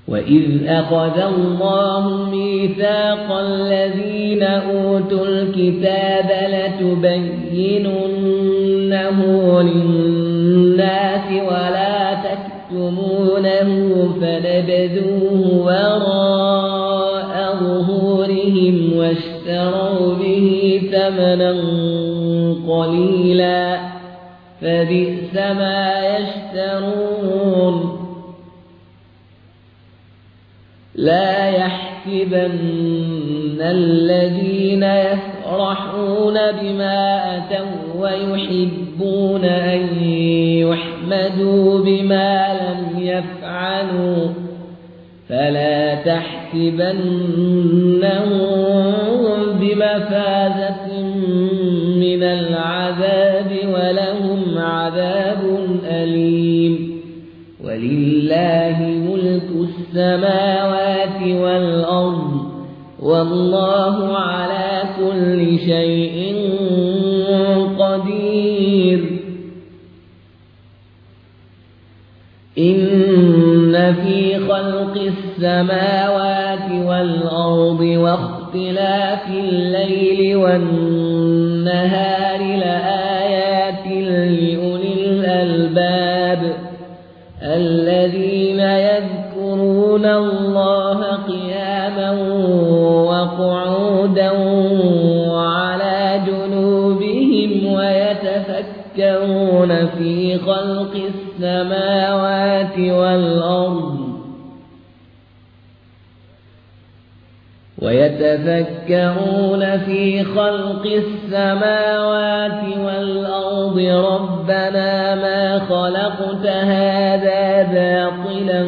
وإذ أخذ الله ميثاق الذين أوتوا الكتاب لتبيننه للناس ولا تكتمونه فنبذوه وراء ظهورهم واشتروا به ثمنا قليلا فبئس ما يشترون. لا يحسبن الذين يفرحون بما أتوا ويحبون أن يحمدوا بما لم يفعلوا فلا تحسبنهم بمفازة من العذاب ولهم عذاب أليم. ولله ملك السماوات والأرض والله على كل شيء قدير. إن في خلق السماوات والأرض واختلاف الليل والنهار لآيات لأولي الألباب الذين يذكرون الله قياما وقعودا وعلى جنوبهم ويتفكرون في خلق السماوات والأرض ربنا ما خلقت هذا باطلا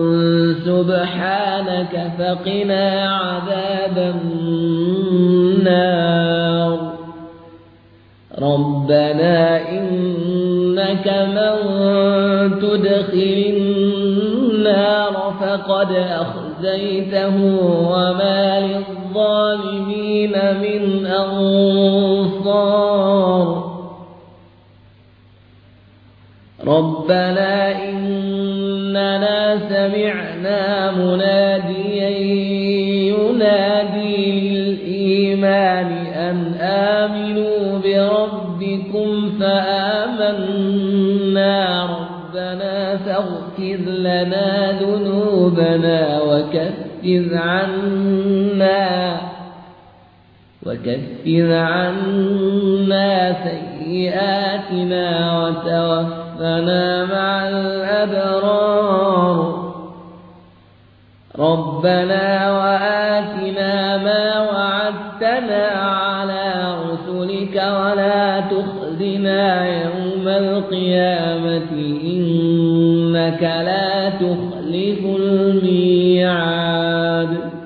سبحانك فقنا عذاب النار. ربنا إنك من تدخل النار فقد أخزيته وما للظالمين من أنصار. ربنا إننا سمعنا مناديا ينادي للإيمان أن آمنوا بربكم فآمنا. ربنا فاغفر لنا ذنوبنا وكفر عنا سيئاتنا وتوفنا مع الأبرار. ربنا وآتنا ما وعدتنا على رسلك ولا تخزنا يوم القيامة إنك لا تخلف الميعاد.